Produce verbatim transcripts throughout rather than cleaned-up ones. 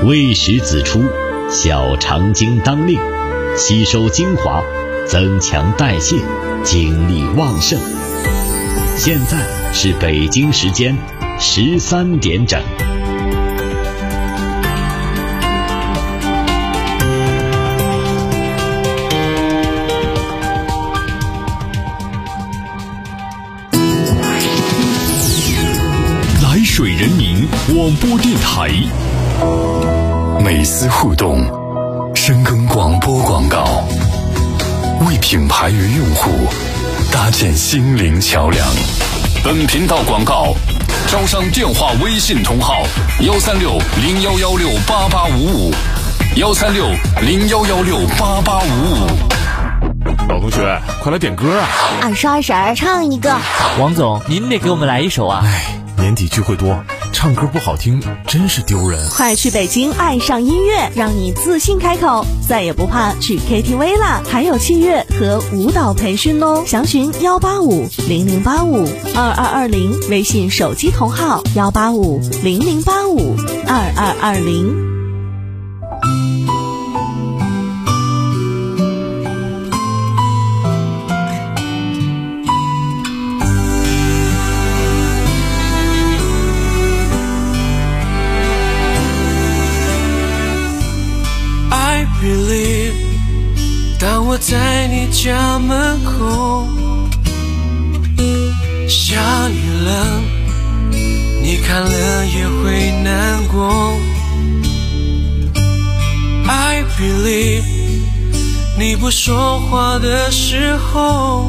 未时子出，小肠经当令，吸收精华，增强代谢，精力旺盛。现在是北京时间十三点整。 来水人民广播电台， 美思互动，深耕广播广告，为品牌与用户搭建心灵桥梁。 本频道广告招商电话微信同号幺三六零幺幺六八八五五幺三六零幺幺六八八五五。 老同学，快来点歌啊！ 二十二婶唱一个。 王总，您得给我们来一首啊！ 哎，年底聚会多，唱歌不好听真是丢人。 快去北京爱上音乐，让你自信开口，再也不怕去 K T V 啦！还有器乐和舞蹈培训哦，详询幺八五零零八五二二二零，微信手机同号幺八五零零八五二二二零。 当我在你家门口，下雨了，你看了也会难过。 I believe 你不说话的时候，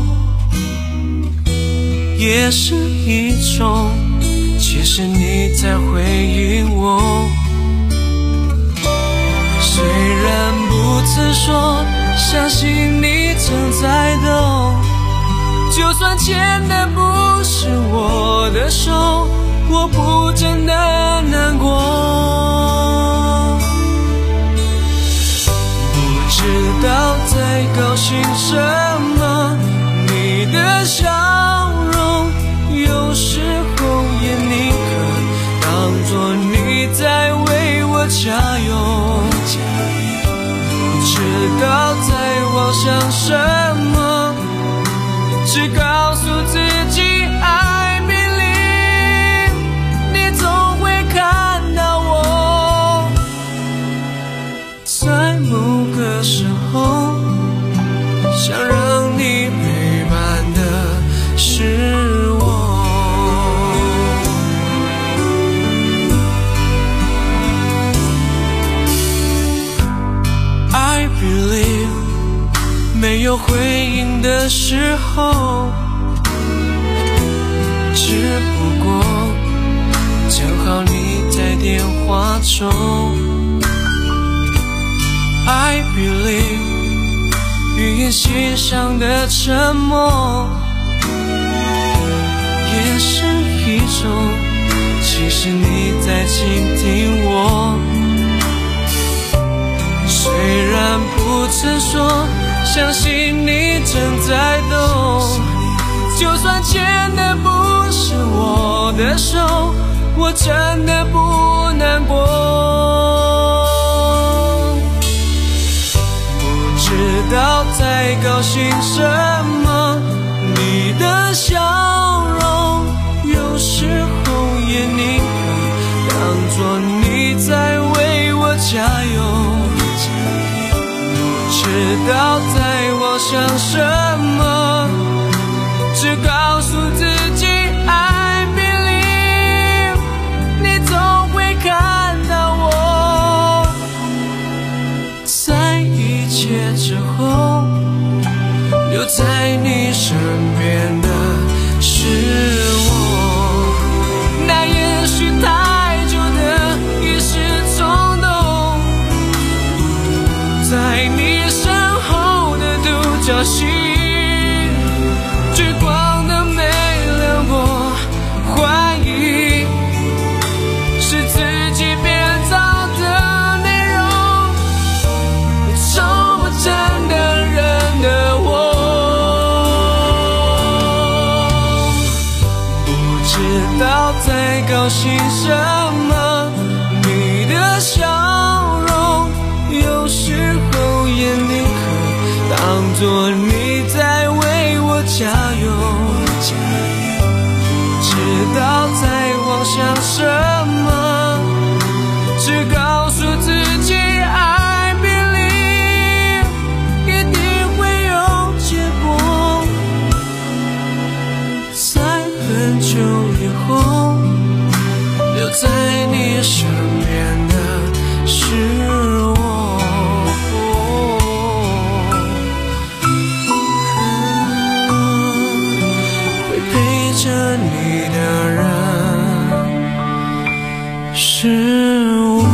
也是一种其实你在回应我。虽然不曾说相信你正在等，就算牵的不是我的手，我不真的难过。不知道在高兴什么，你的笑容有时候也宁可当作你在为我加油。不知道在妄想什么，只告诉自己 I believe 你总会看到我，在某个时候想让你陪伴的是我。I believe 没有回应的时候，只不过正好你在电话中。I believe 语言线上的沉默，也是一种其实你在倾听我。虽然不曾说相信你正在懂，就算牵的不是我的手，我真的不难过。不知道在高兴什么，你的笑容有时候也宁可当作你在为我加油。知道在妄想什么，只告诉自己 I believe 你总会看到我，在一切之后留在你身边的是我。那也许太久的一时冲动，在你小心聚光灯没亮过，怀疑是自己编造的内容，丑不真的人的我。不知道在高兴什么，你的笑说你在为我加油，不知道在妄想什么，只告诉自己爱别离一定会有结果。在很久以后，留在你身边的是我，会陪着你的人是我。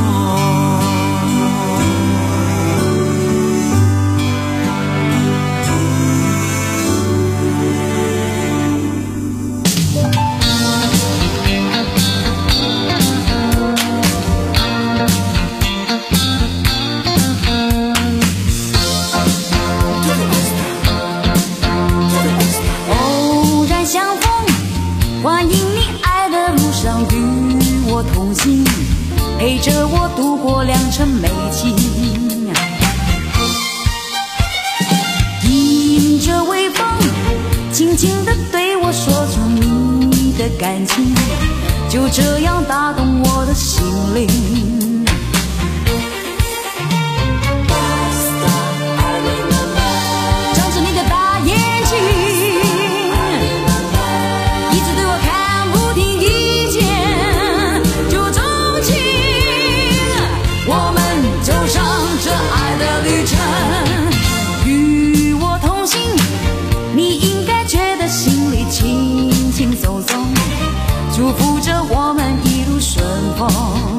陪着我度过良辰美景，迎着微风，轻轻地对我说出你的感情，就这样打动我的心灵。张着你的大眼睛，一直对我看不听一见，就这我们走上这爱的旅程，与我同行，你应该觉得心里轻轻松松，祝福着我们一路顺风。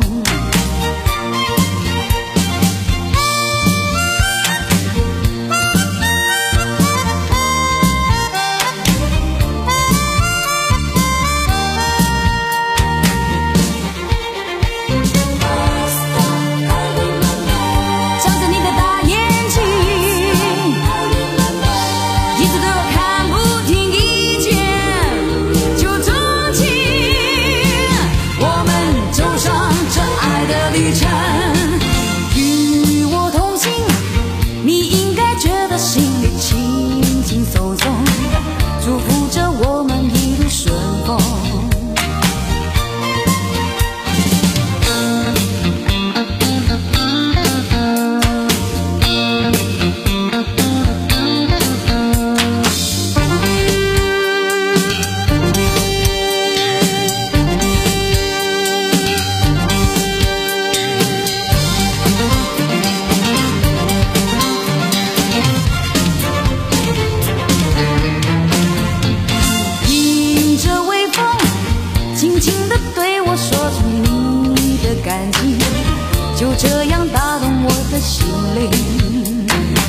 就这样打动我的心灵。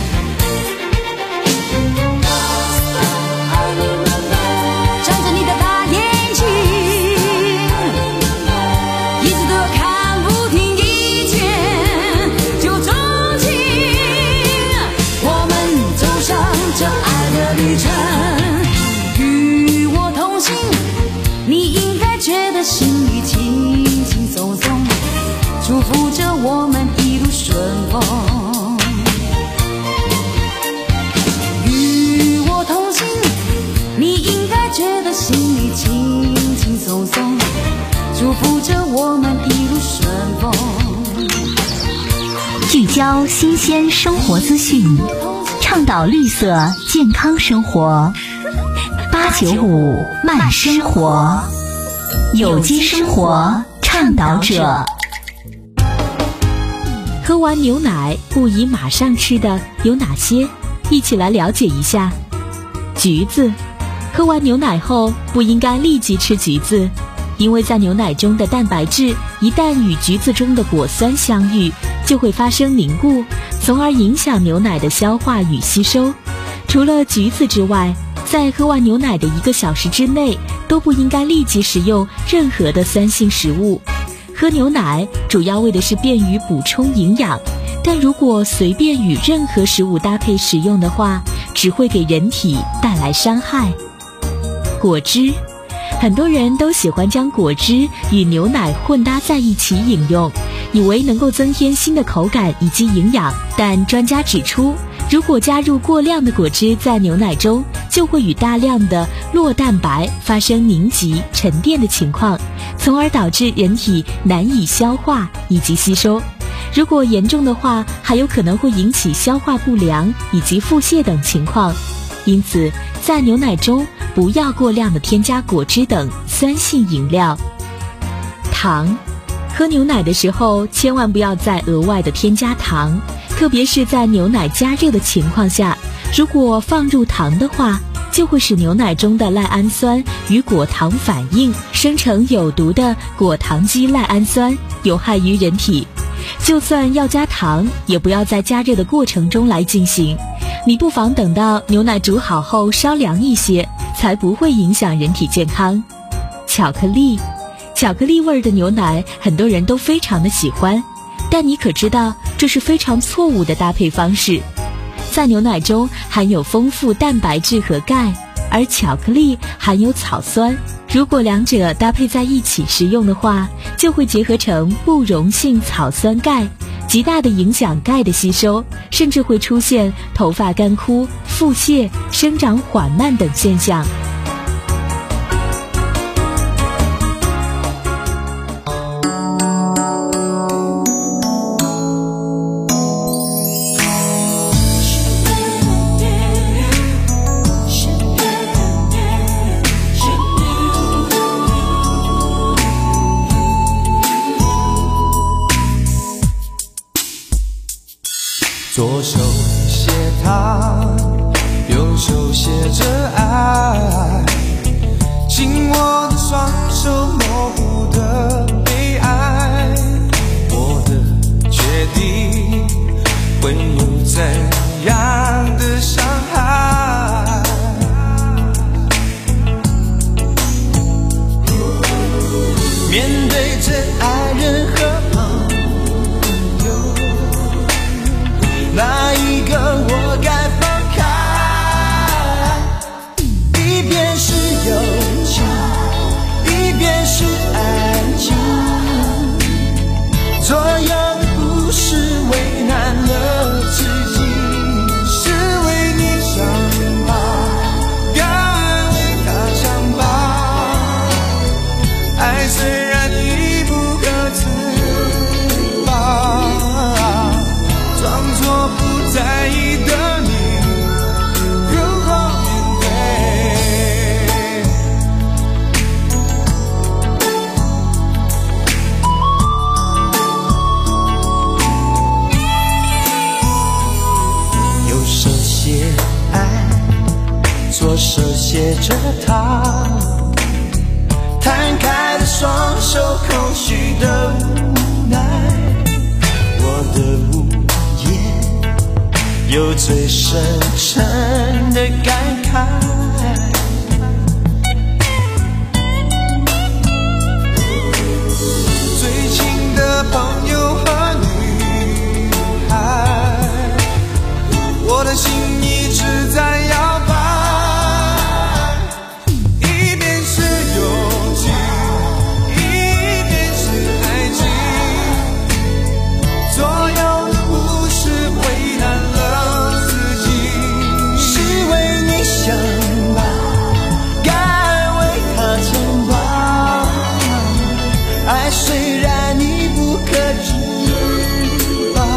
张着你的大眼睛，一直对我看不听一见，就钟情。我们走上这爱的旅程，与我同行，你应该觉得心里轻轻松松，祝福着我们一路顺风，与我同行，你应该觉得心里轻轻松松，祝福着我们一路顺风。 聚焦新鲜生活资讯，倡导绿色健康生活。八九五慢生活，有机生活倡导者。喝完牛奶不宜马上吃的有哪些？一起来了解一下。橘子，喝完牛奶后不应该立即吃橘子，因为在牛奶中的蛋白质一旦与橘子中的果酸相遇，就会发生凝固，从而影响牛奶的消化与吸收。除了橘子之外，在喝完牛奶的一个小时之内，都不应该立即食用任何的酸性食物。喝牛奶主要为的是便于补充营养，但如果随便与任何食物搭配食用的话，只会给人体带来伤害。果汁，很多人都喜欢将果汁与牛奶混搭在一起饮用，以为能够增添新的口感以及营养，但专家指出， 如果加入过量的果汁在牛奶中，就会与大量的酪蛋白发生凝集、沉淀的情况，从而导致人体难以消化以及吸收。如果严重的话，还有可能会引起消化不良以及腹泻等情况。因此，在牛奶中不要过量的添加果汁等酸性饮料。糖，喝牛奶的时候千万不要再额外的添加糖，特别是在牛奶加热的情况下，如果放入糖的话，就会使牛奶中的赖氨酸与果糖反应，生成有毒的果糖基赖氨酸，有害于人体。就算要加糖，也不要在加热的过程中来进行，你不妨等到牛奶煮好后稍凉一些，才不会影响人体健康。巧克力，巧克力味的牛奶很多人都非常的喜欢，但你可知道这是非常错误的搭配方式。在牛奶中含有丰富蛋白质和钙，而巧克力含有草酸，如果两者搭配在一起食用的话，就会结合成不溶性草酸钙，极大的影响钙的吸收，甚至会出现头发干枯、腹泻、生长缓慢等现象。 左手写他，右手写着爱，紧握的双手模糊的悲哀，我的决定会有怎样的伤害？面对真爱人和哪一个我该放开？一边是友情，一边是爱情，左右不是为难了自己，是为你想吧，该为他想吧。爱虽然已不可自拔，装作不在意的你，如何面对？右手写爱，左手写着他，摊开的双手，空虚的无奈，我的无有最深沉的感慨。最亲的朋友和女孩，我的心一直在摇摆，一边是友情，一边是爱情，左右不是为难了想吧，该为他牵挂。爱虽然已不可自拔，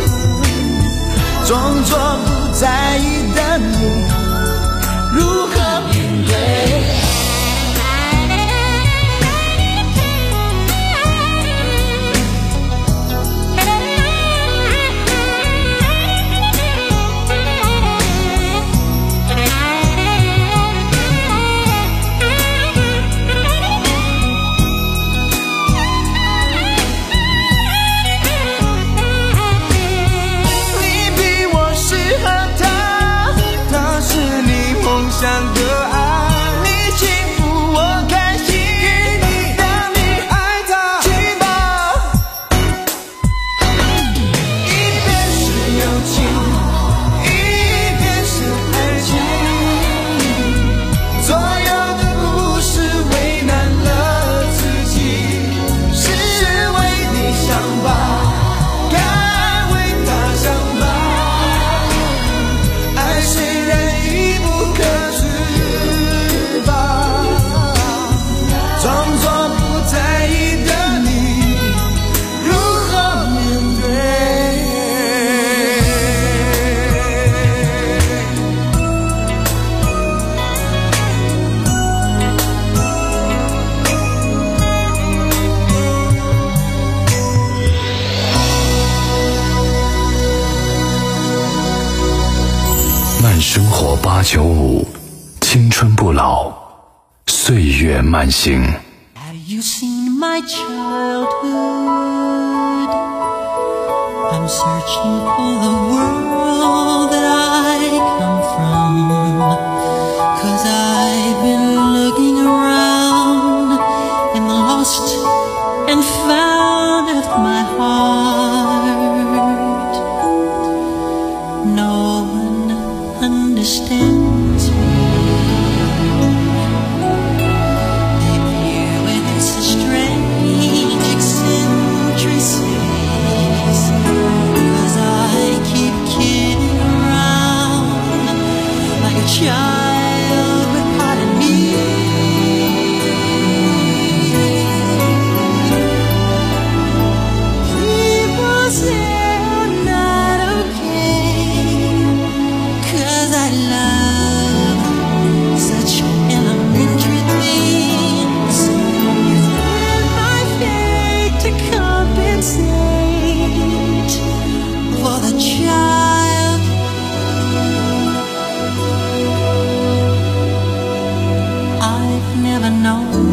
装作不在意的你，如何面对？想的爱，你八九五，青春不老，岁月慢行。 Have you seen my childhood? I'm searching for the world that I come from, 'cause I've been looking around in the lost and found of my heart. No one understands me. They view it as a strange eccentricities, 'cause I keep kidding around like a child with pardon me. People say I'm not okay, 'cause I love such elementary things. It's been my fate to compensate for the child I've never known.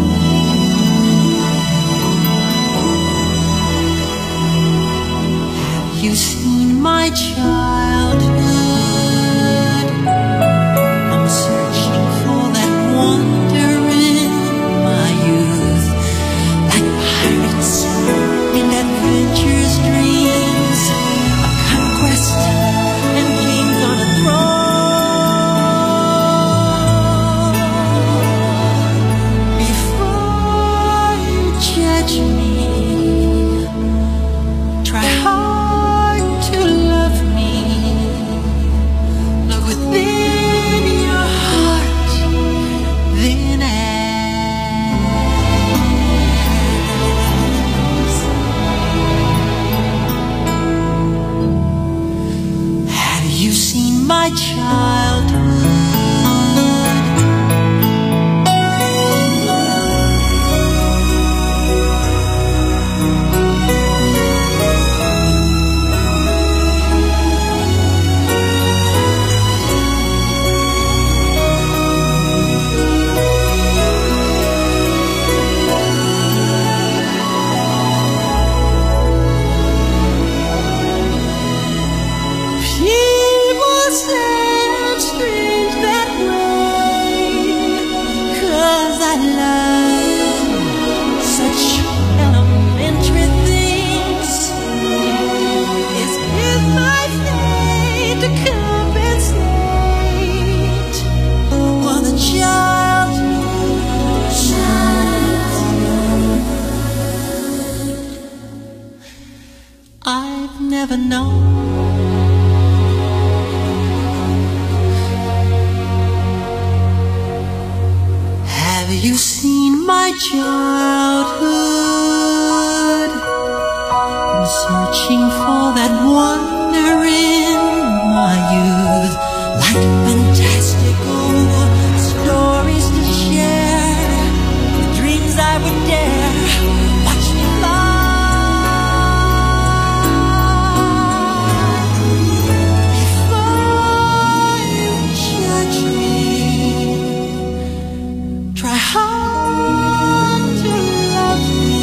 Have you seen my childhood? I'm searching for that wonder in my youth, like pirates in adventurous dreams, a conquest and kings on a throne. Before you judge me, try hard to love me. Look within your heart, then ask. Have you seen my childhood? People say I'm strange that way, 'cause I love such elementary things. It's been my fate to compensate for the child I've never known. Have you seen my childhood? I'm searching for that wonder in my youth, like fantastical stories to share, the dreams I would dare. Watch me fly. Before you judge me, try hard to love me.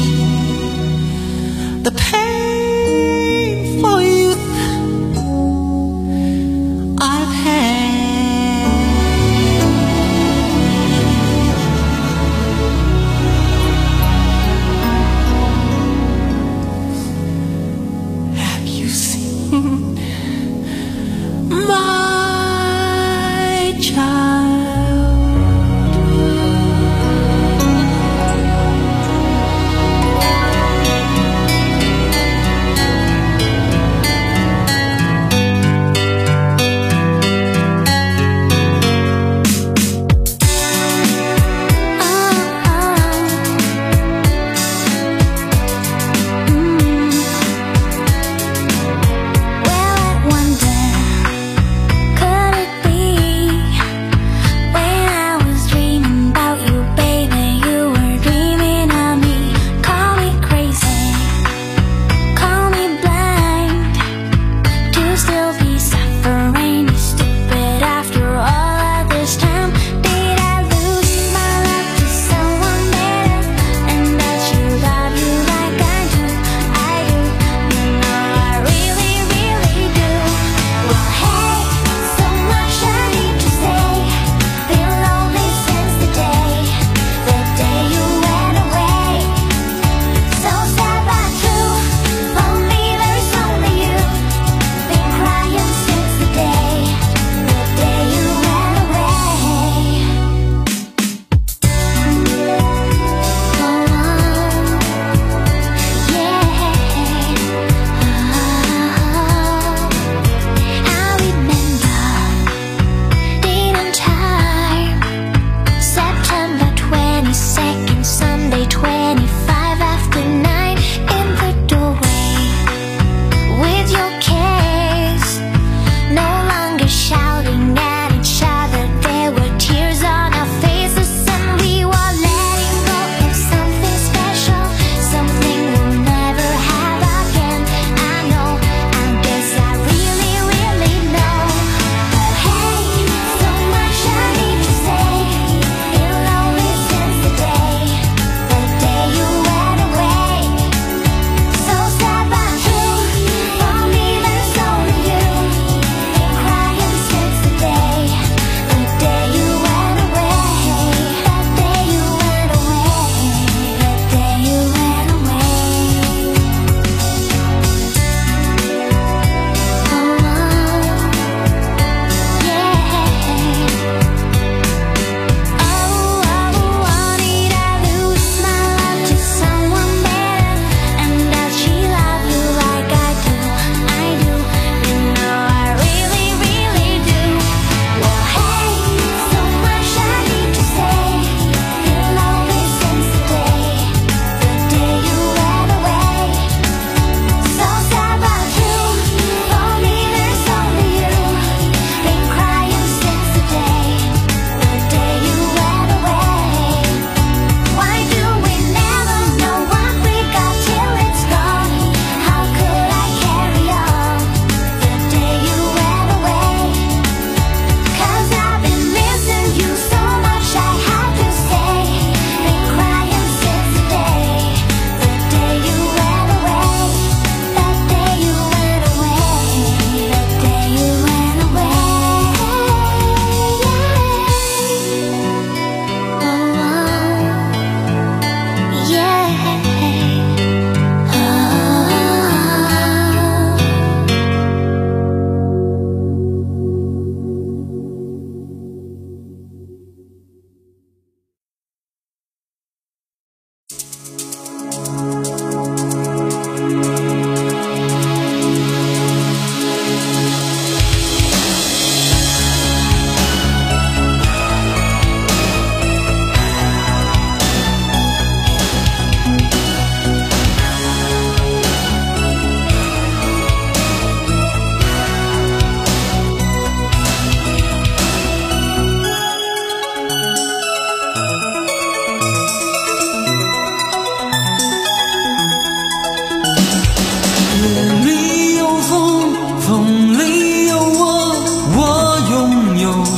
The painful youth I've had. Have you seen my child?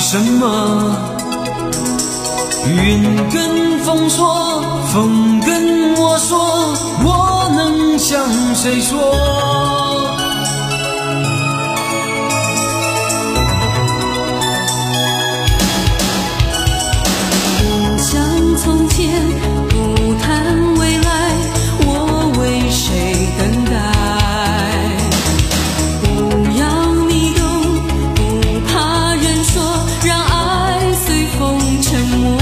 什么？云跟风说，风跟我说，我能向谁说？ 不像从前，不谈未来，我为谁等待？不要你懂，不怕人说，让爱随风沉没。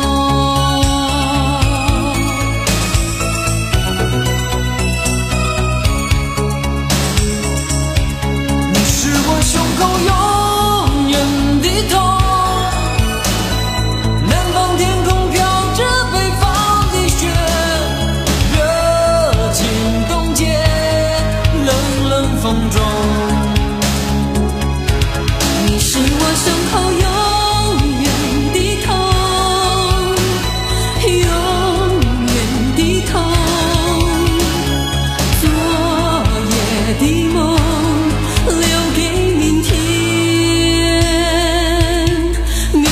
你是我胸口永远的痛，南方天空飘着北方的雪，热情冻结冷冷风中。 你是我胸口永远的痛，永远的痛，昨夜的梦留给明天，明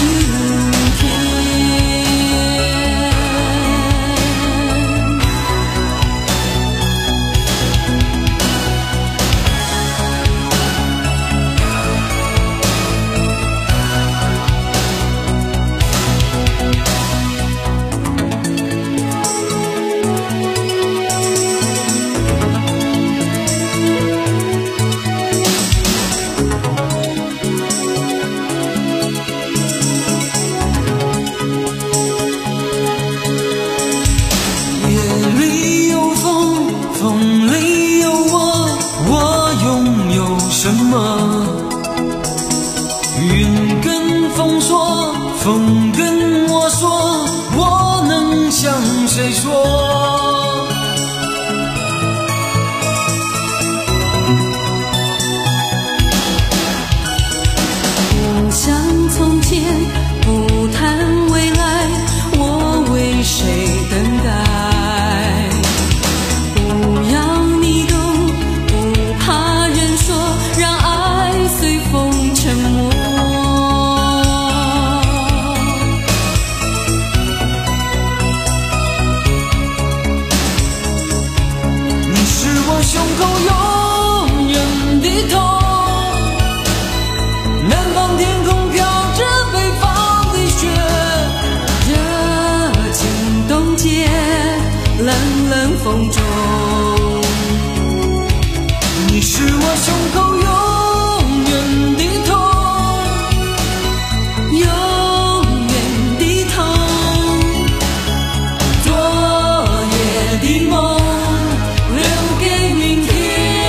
天。 夜里有风，风里有我，我拥有什么？云跟风说，风跟我说，我能向谁说？ 不像从前，不谈未来，我为谁等待？不要你懂，不怕人说，让爱随风沉没。 你是我胸口永远的痛，南方天空飘着北方的雪， 热情冻结冷冷风中。 你是我胸口永远的痛， 永远的痛， 昨夜的梦留给明天，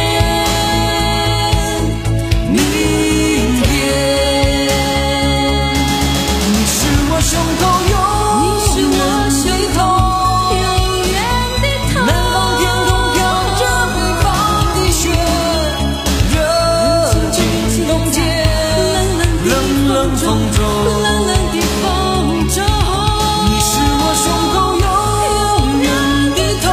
明天。你是我胸口永远的痛， 永远的痛， 南方天空飘着北方的雪，热情冻结冷冷风中。 冷冷的风中。 你是我胸口永远的痛，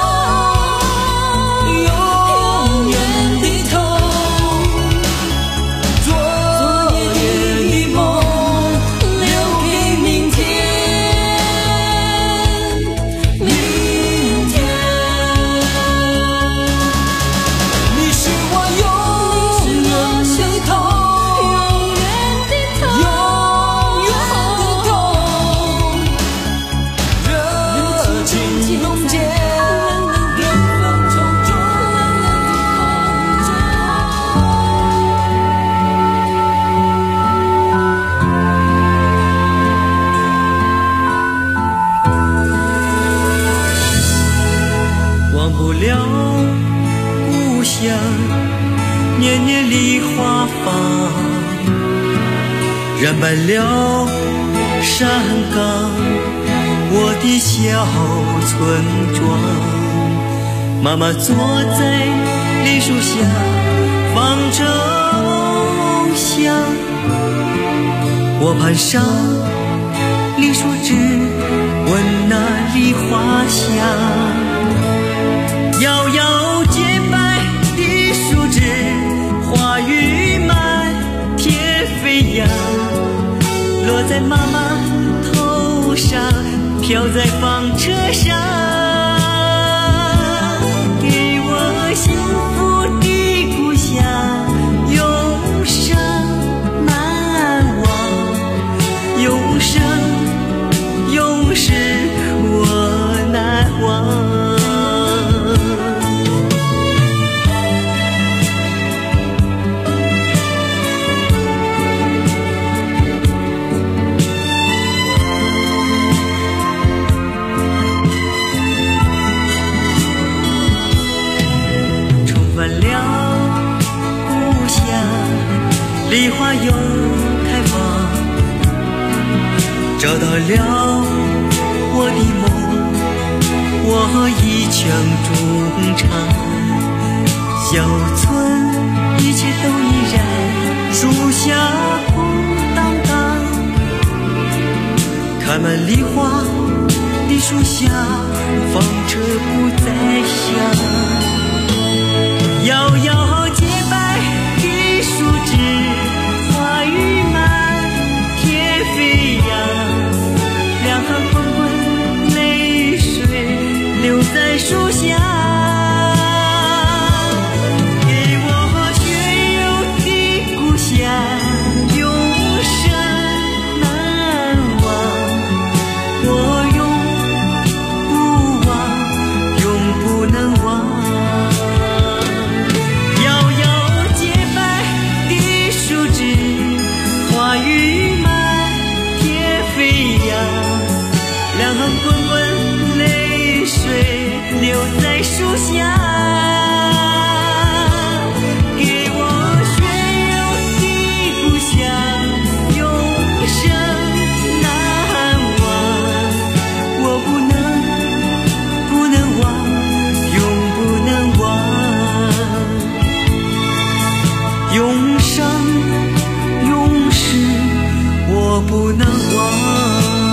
永远的痛，昨夜的梦留给明天，明天。你是我永远的痛， 永远的痛， 永远的痛，热情冻结冷冷风中。 忘不了故乡，年年梨花放，染白了山岗，我的小村庄。妈妈坐在梨树下放粥香，我攀上梨树枝闻那梨花香。摇摇洁白的树枝，花雨满天飞扬， 在妈妈头上，飘在纺车上，给我幸福的故乡，永生难忘，永生永世我难忘。梨花又开放，找到了我的梦，我一腔衷肠。小村一切都依然，树下空荡荡，开满梨花的树下，纺车不再响，摇摇洁白的树枝，花雨满天飞扬，两行滚滚泪水流在树下，给我学友的故乡，永生难忘，我永不忘，永不能忘。摇摇洁白的树枝，花雨满天飞扬，两行滚滚泪水流在树下，给我学友的故乡，永生难忘，我不能不能忘，永不能忘，永生永世我不能忘。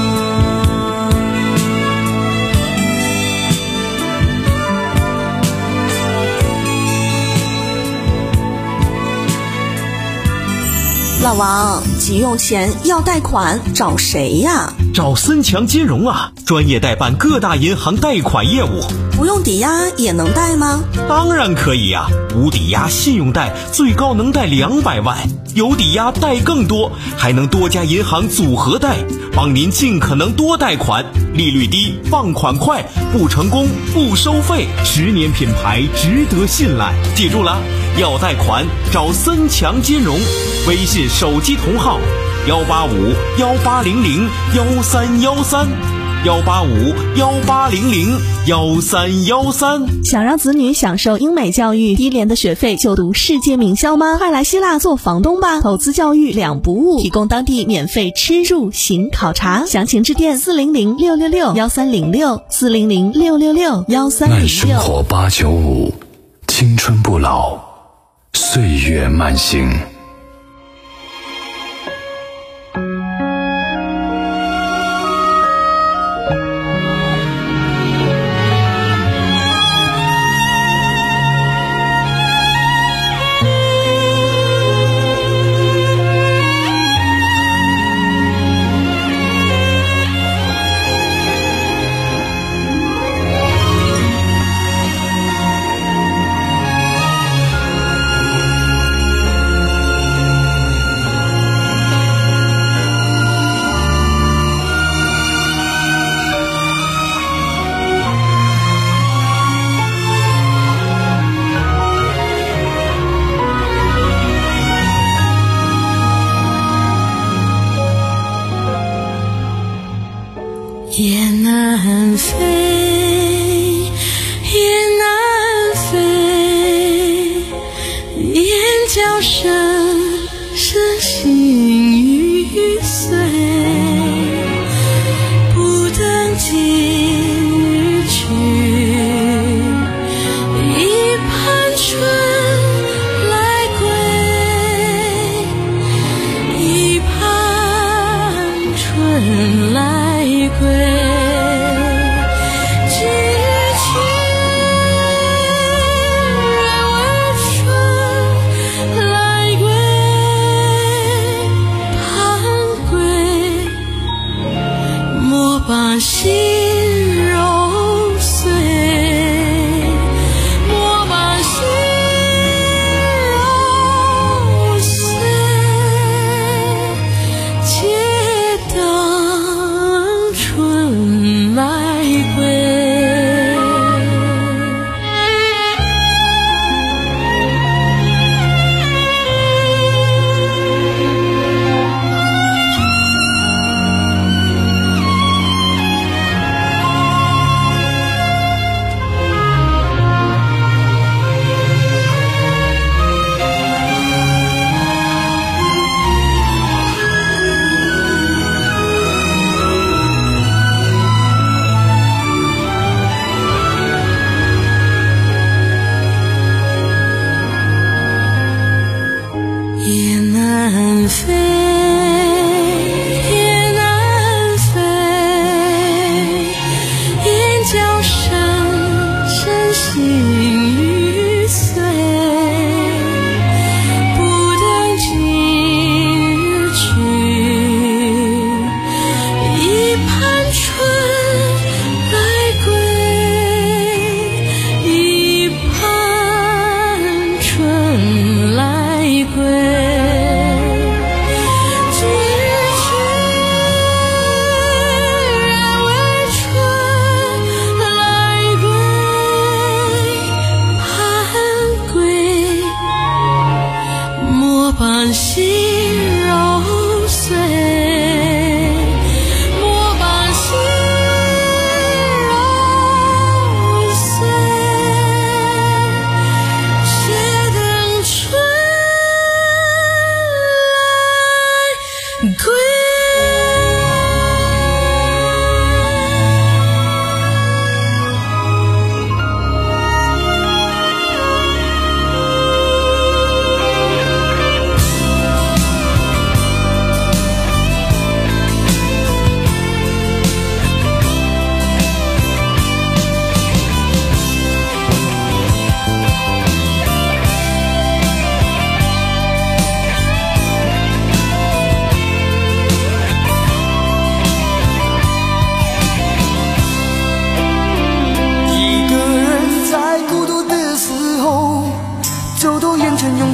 老王，急用钱要贷款找谁呀？ 找森强金融啊，专业代办各大银行贷款业务。 不用抵押也能贷吗？ 当然可以呀、啊，无抵押信用贷最高能贷两百万，有抵押贷更多，还能多家银行组合贷，帮您尽可能多贷款，利率低，放款快，不成功不收费，十年品牌，值得信赖。记住了，要贷款找森强金融，微信手机同号幺八五幺八零零幺三幺三。幺八五幺八零零幺三幺三。 想让子女享受英美教育，低廉的学费就读世界名校吗？快来希腊做房东吧！投资教育两不误，提供当地免费吃住行考察，详情致电四零零六六六幺三零六四零零六六六幺三零六。 慢生活八九五，青春不老，岁月慢行。 也难飞，也难飞，眼角上是心欲碎，不等今日去，一盘春来归，一盘春来归。来归。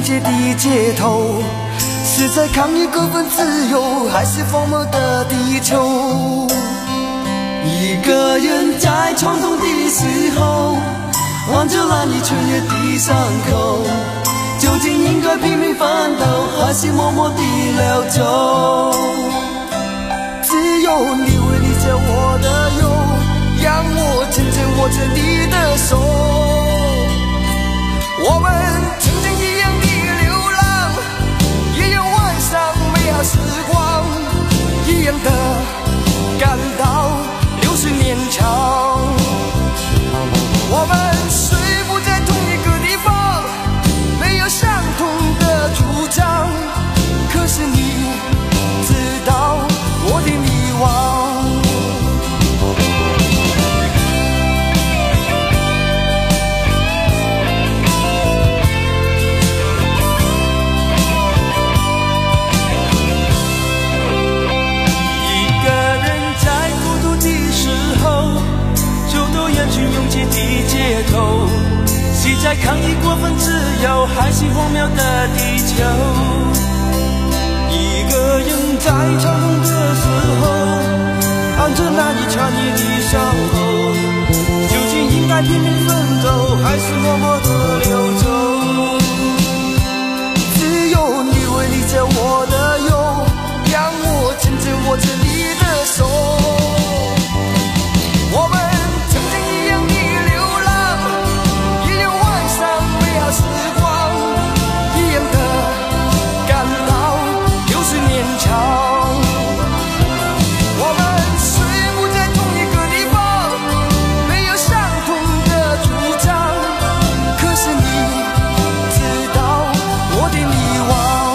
界的街头，是在抗议各份自由，还是荒漠的地球？一个人在冲动的时候，望着那一春夜的伤口，究竟应该拼命奋斗，还是默默地流走？只有你会理解我的忧，让我紧紧握着你的手。我们曾经一样的流浪，一样晚上美好时光，一样的感到流逝年长。我们虽不在同一个地方，没有相同的主张，可是你知道我的迷惘。拥挤的街头，是在抗议过分自由，还是荒谬的地球？一个人在长痛的时候，按着那一刹那的伤口，究竟应该拼命奋斗，还是默默的流走？只有你会理解我的忧，让我紧紧握着你的手。我们时光一样的感到流逝年长。我们虽不在同一个地方，没有相同的主张，可是你知道我的迷惘。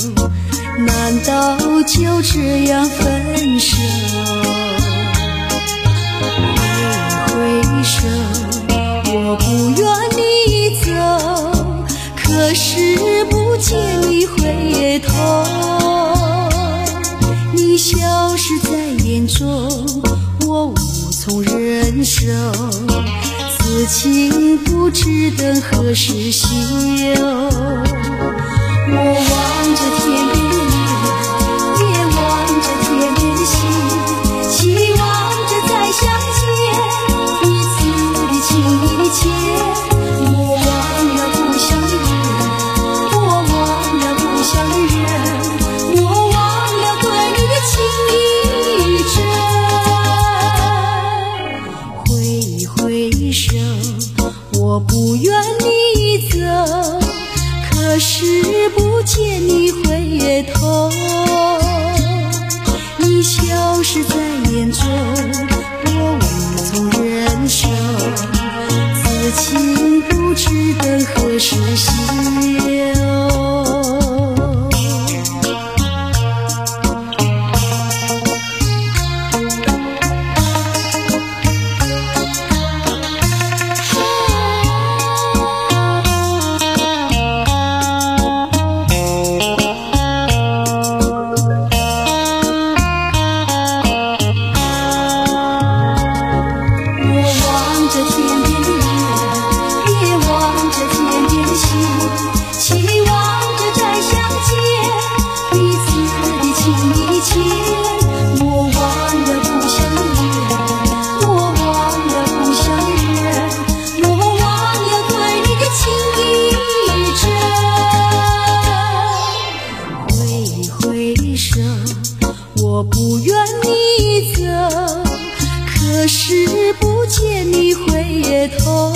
难道就这样分手？ 实在眼中，我无从忍受，此情不知等何时休。我望着天边的月，也望着天边的星，期望着再相见，彼此的情切。我忘了故乡的人，我忘了故乡的人，我忘了对你的情意真。挥挥手，我不愿你走，可是不见你回头，你消失在眼中，我无从忍受，此情不知等何时休。我不愿你走，可是不见你回头，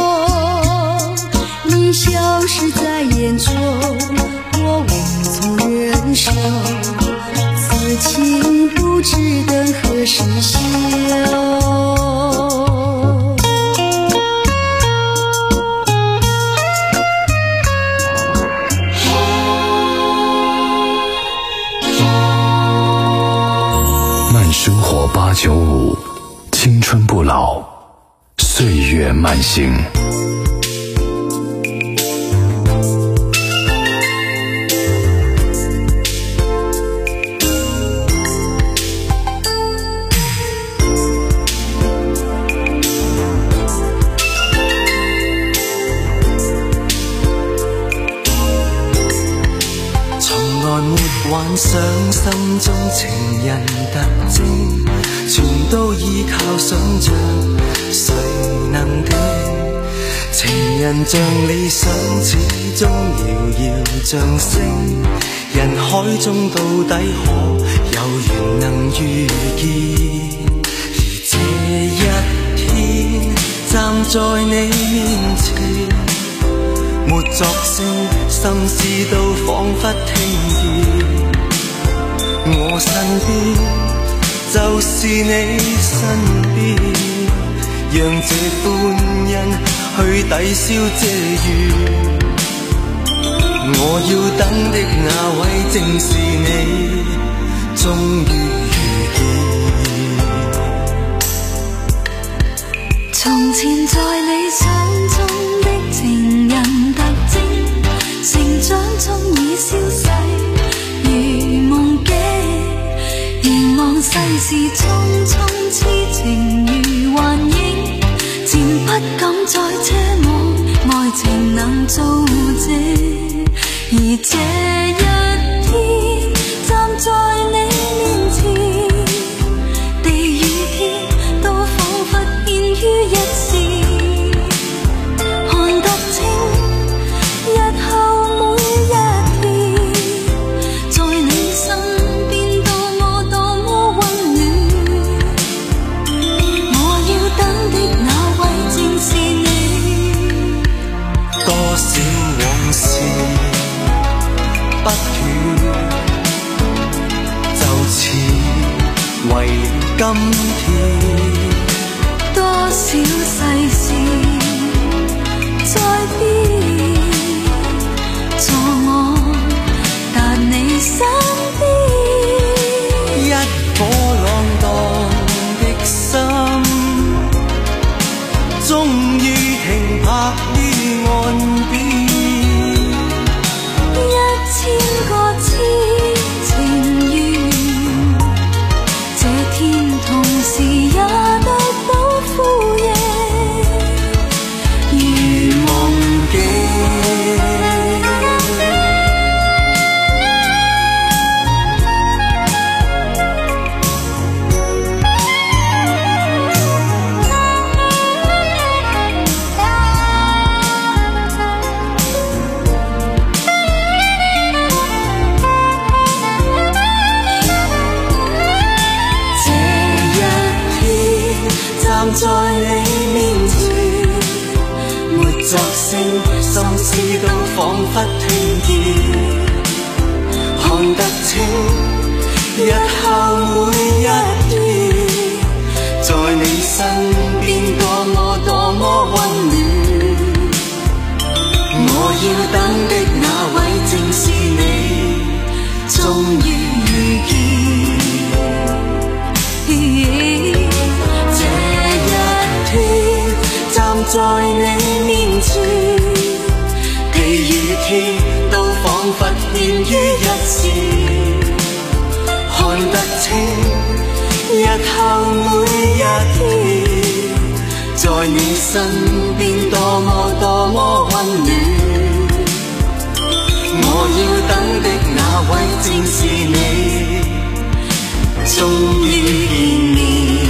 你消失在眼中，我无从忍受，此情不知等何时休。 生活八九五，青春不老，岁月慢行。 幻想心中情人特徵，全都依靠想像，誰能定？情人像理想，始終遙遙像星，人海中到底可有緣能遇見？而這一天站在你面前，沒作聲，心思都彷彿聽見。我身邊就是你身邊，讓這歡欣去抵消這雨。我要等的那位正是你，終於遇見。 從前在理想中的情人特徵，成長中已消逝如夢境，凝望世事匆匆，痴情如幻影，漸不敢再奢望愛情能造謝。而這一天站在你面前，地與天都彷彿獻於一線，看得清日後每一天，在你身邊多麼多麼溫暖。我要等的那位正是你， 多少往事不斷，就似為了今天。 多少世事在變，助我達你身邊。 一顆浪蕩的心，終於停泊於岸邊。 一千個痴情緣， 事都仿佛斷電，看得清日後每一段，在你身邊多麼多麼溫暖。我要等的那位正是你，終於遇見。這一天站在你面前，地與天都仿佛牽於一線，看得清日後每一天，在你身邊多麼多麼溫暖。我要等的那位正是你，終於見面。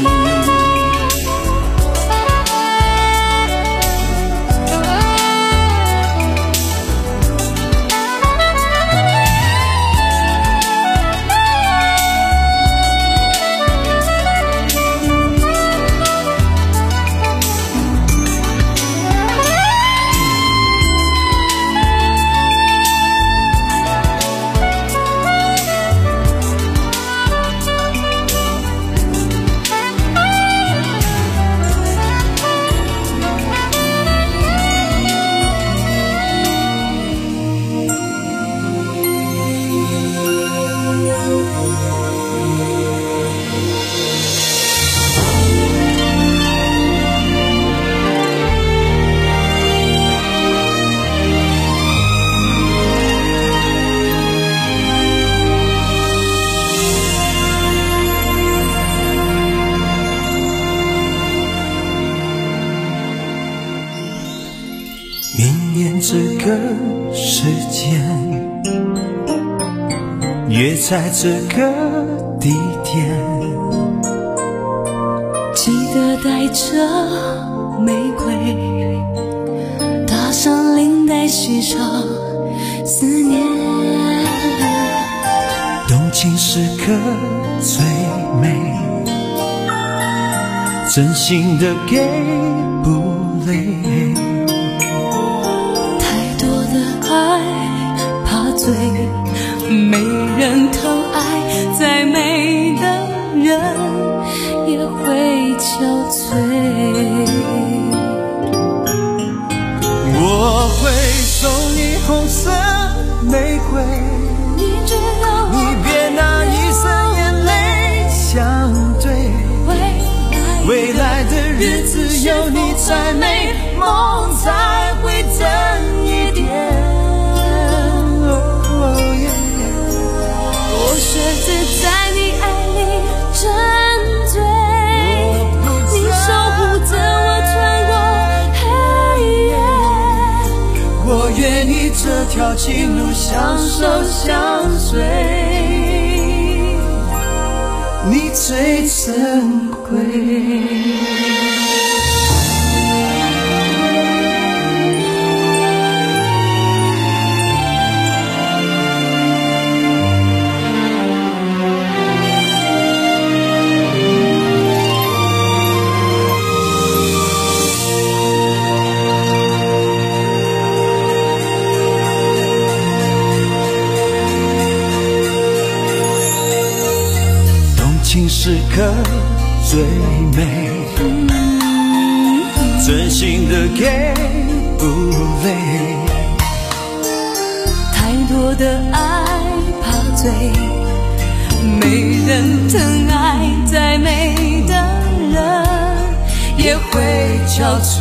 这个时间，约在这个地点， 记得带着玫瑰，搭上领带，系上思念。 动情时刻最美，真心的给不累。 爱怕醉，没人疼爱，再美的人也会憔悴。 我会送你红色玫瑰， 你知道你别拿一生眼泪相对，未来的日子有你才美，梦才会真一点。 我学着在你爱里沉醉，你守护着我穿过黑夜。 我愿意这条情路相守相随，你最珍贵。时刻最美，真心的给不累， 太多的爱怕醉，没人疼爱，再美的人也会憔悴。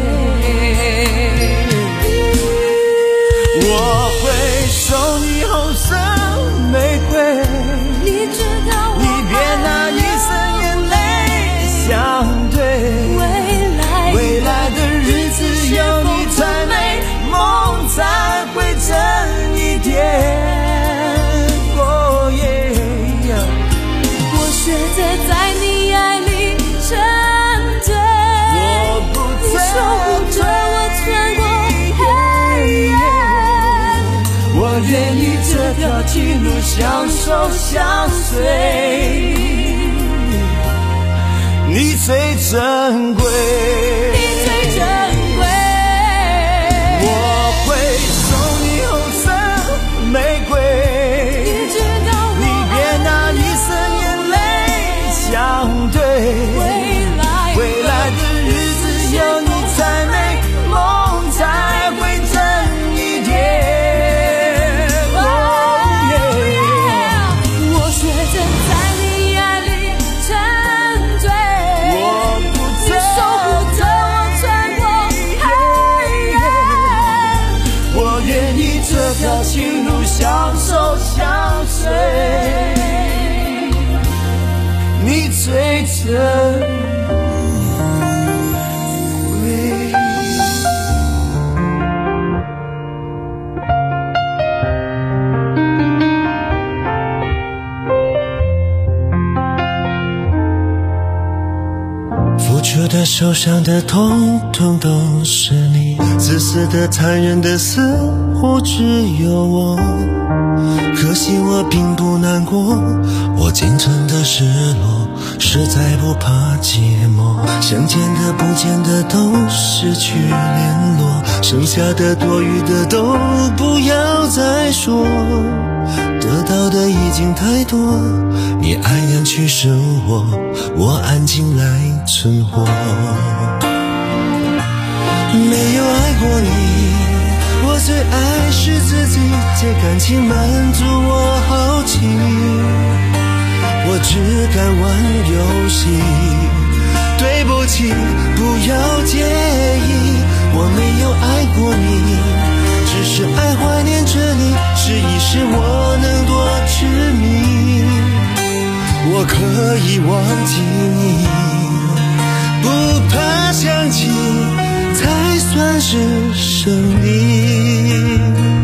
我会送你红色玫瑰， 你知道你别拿一生眼泪相对，未来的日子有你才美，梦才会真一点。哦耶！ 我学着在你爱里沉醉，你守护着我穿过黑夜。 我愿意这条情路相守相随，你最珍贵， 你最珍贵。 我你最珍贵。付出的、受伤的，统统都是你，自私的、残忍的，似乎只有我。可惜我并不难过，我仅存的失落，实在不怕寂寞。想见的、不见的都失去联络，剩下的、多余的都不要再说。得到的已经太多，你安然去生活，我安静来存活。没有爱过你，我最爱是自己，借感情满足我好奇，我只敢玩游戏。对不起，不要介意，我没有爱过你，只是爱怀念着你，试一试我能多痴迷。我可以忘记你，不怕想起才算是胜利。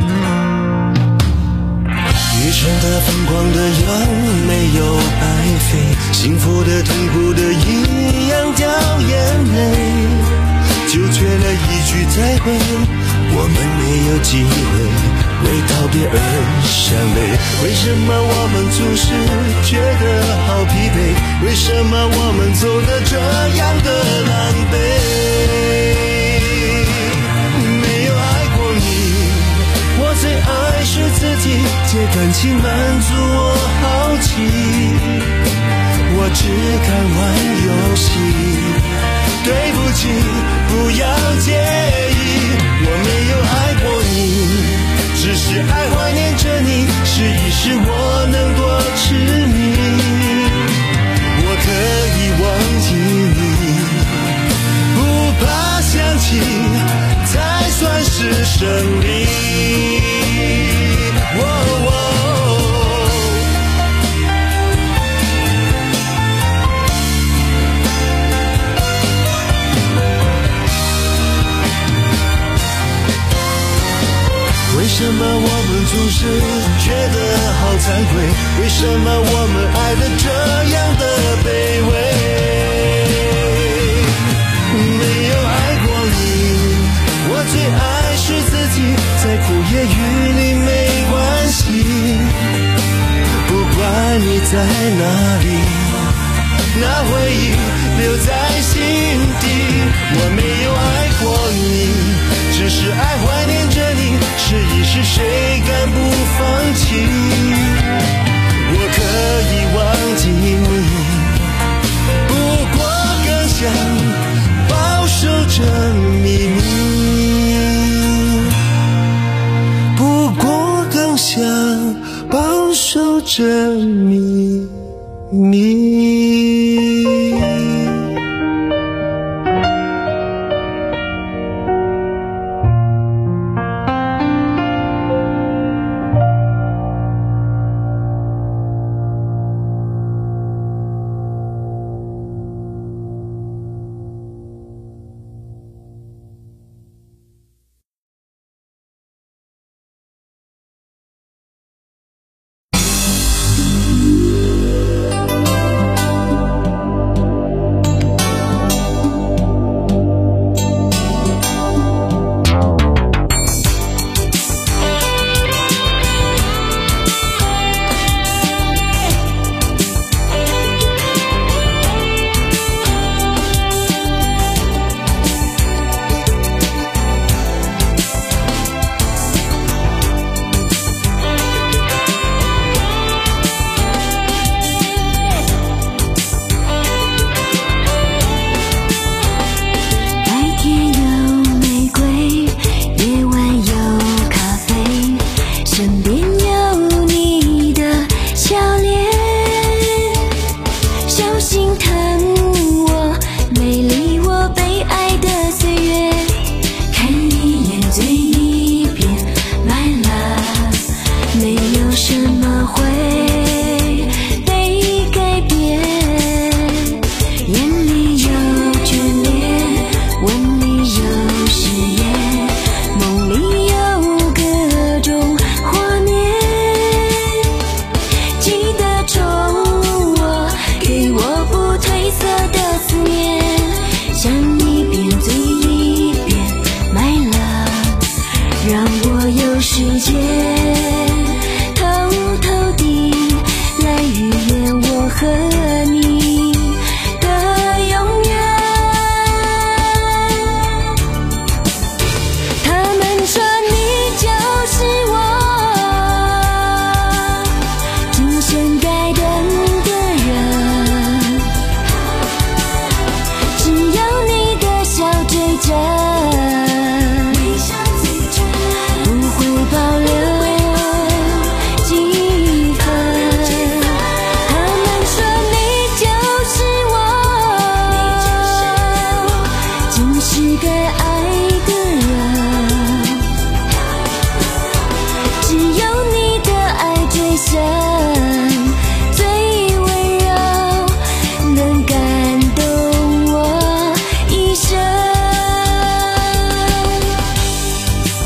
余生的疯狂的样没有白费，幸福的痛苦的一样掉眼泪，就缺了一句再会，我们没有机会为道别而伤悲。为什么我们总是觉得好疲惫？为什么我们走得这样的狼狈？没有爱过你，我最爱是自己，借感情满足我好奇，我只敢玩游戏。对不起，不要介意，我没有爱过你，只是爱怀念着你，试一试我能多痴迷。我可以忘记你，不怕想起才算是胜利。哦哦为什么我们总是觉得好惭愧？为什么我们爱得这样的卑微？没有爱过你，我最爱是自己，在苦夜雨里没关系，不管你在哪里，那回忆留在心底。我没有爱过你，只是爱怀念着你，试一试谁敢不放弃？我可以忘记你，不过更想保守着秘密，不过更想保守着秘密。 心疼